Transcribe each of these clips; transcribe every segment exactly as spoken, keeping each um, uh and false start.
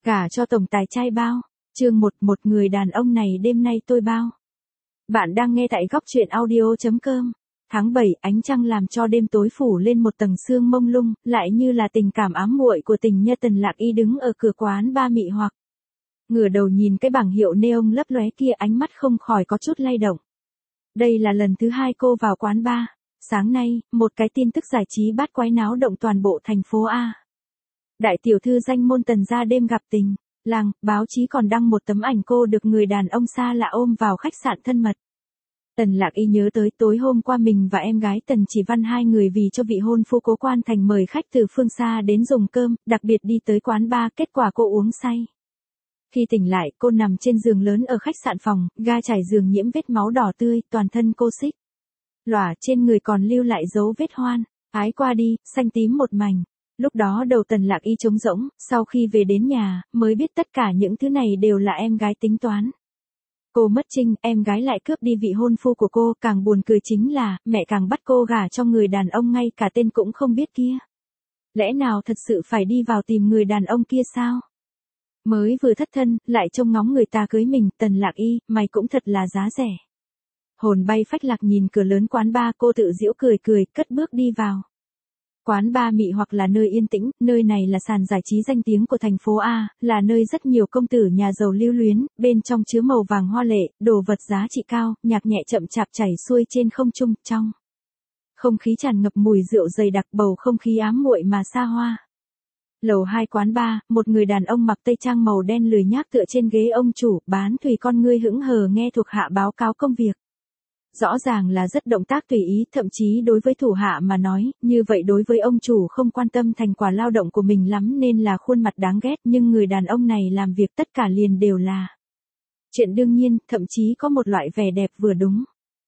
Gả cho tổng tài trai bao. Chương một, một người đàn ông này đêm nay tôi bao. Bạn đang nghe tại góc truyện audio chấm com. Tháng bảy, ánh trăng làm cho đêm tối phủ lên một tầng sương mông lung, lại như là tình cảm ám muội của tình nhân Tần Lạc Y đứng ở cửa quán ba mị hoặc. Ngửa đầu nhìn cái bảng hiệu neon lấp lóe kia, ánh mắt không khỏi có chút lay động. Đây là lần thứ hai cô vào quán ba. Sáng nay, một cái tin tức giải trí bát quái náo động toàn bộ thành phố A. Đại tiểu thư danh môn Tần gia đêm gặp tình. Làng, báo chí còn đăng một tấm ảnh cô được người đàn ông xa lạ ôm vào khách sạn thân mật. Tần Lạc Y nhớ tới tối hôm qua mình và em gái Tần Chỉ Văn hai người vì cho vị hôn phu Cố Quan Thành mời khách từ phương xa đến dùng cơm, đặc biệt đi tới quán bar, kết quả cô uống say. Khi tỉnh lại, cô nằm trên giường lớn ở khách sạn phòng, ga trải giường nhiễm vết máu đỏ tươi, toàn thân cô xích lòa, trên người còn lưu lại dấu vết hoan. Ái qua đi, xanh tím một mảnh. Lúc đó đầu Tần Lạc Y trống rỗng, sau khi về đến nhà, mới biết tất cả những thứ này đều là em gái tính toán. Cô mất trinh, em gái lại cướp đi vị hôn phu của cô, càng buồn cười chính là, mẹ càng bắt cô gả cho người đàn ông ngay cả tên cũng không biết kia. Lẽ nào thật sự phải đi vào tìm người đàn ông kia sao? Mới vừa thất thân, lại trông ngóng người ta cưới mình, Tần Lạc Y, mày cũng thật là giá rẻ. Hồn bay phách lạc nhìn cửa lớn quán bar, cô tự giễu cười cười, cất bước đi vào. Quán bar mị hoặc là nơi yên tĩnh, nơi này là sàn giải trí danh tiếng của thành phố A, là nơi rất nhiều công tử nhà giàu lưu luyến, bên trong chứa màu vàng hoa lệ, đồ vật giá trị cao, nhạc nhẹ chậm chạp chảy xuôi trên không trung, trong không khí tràn ngập mùi rượu dày đặc, bầu không khí ám muội mà xa hoa. Lầu hai quán bar, một người đàn ông mặc tây trang màu đen lười nhác tựa trên ghế ông chủ, bán thủy con ngươi hững hờ nghe thuộc hạ báo cáo công việc. Rõ ràng là rất động tác tùy ý, thậm chí đối với thủ hạ mà nói, như vậy đối với ông chủ không quan tâm thành quả lao động của mình lắm nên là khuôn mặt đáng ghét, nhưng người đàn ông này làm việc tất cả liền đều là chuyện đương nhiên, thậm chí có một loại vẻ đẹp vừa đúng.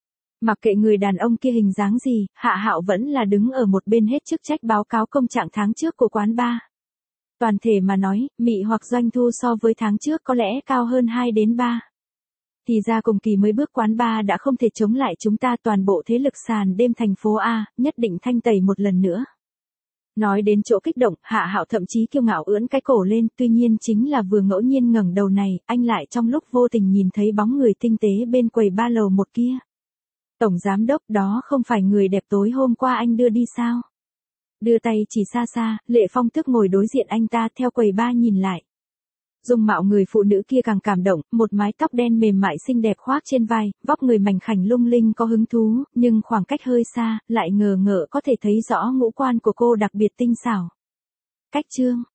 Mặc kệ người đàn ông kia hình dáng gì, Hạ Hạo vẫn là đứng ở một bên hết chức trách báo cáo công trạng tháng trước của quán bar. Toàn thể mà nói, mị hoặc doanh thu so với tháng trước có lẽ cao hơn hai đến ba. Thì ra cùng kỳ mới bước quán bar đã không thể chống lại chúng ta, toàn bộ thế lực sàn đêm thành phố A, nhất định thanh tẩy một lần nữa. Nói đến chỗ kích động, Hạ Hạo thậm chí kiêu ngạo ưỡn cái cổ lên, tuy nhiên chính là vừa ngẫu nhiên ngẩng đầu này, anh lại trong lúc vô tình nhìn thấy bóng người tinh tế bên quầy ba lầu một kia. Tổng giám đốc, đó không phải người đẹp tối hôm qua anh đưa đi sao? Đưa tay chỉ xa xa, Lệ Phong Tước ngồi đối diện anh ta, theo quầy ba nhìn lại. Dung mạo người phụ nữ kia càng cảm động, một mái tóc đen mềm mại xinh đẹp khoác trên vai, vóc người mảnh khảnh lung linh có hứng thú, nhưng khoảng cách hơi xa, lại ngờ ngợ có thể thấy rõ ngũ quan của cô đặc biệt tinh xảo. Cách chương,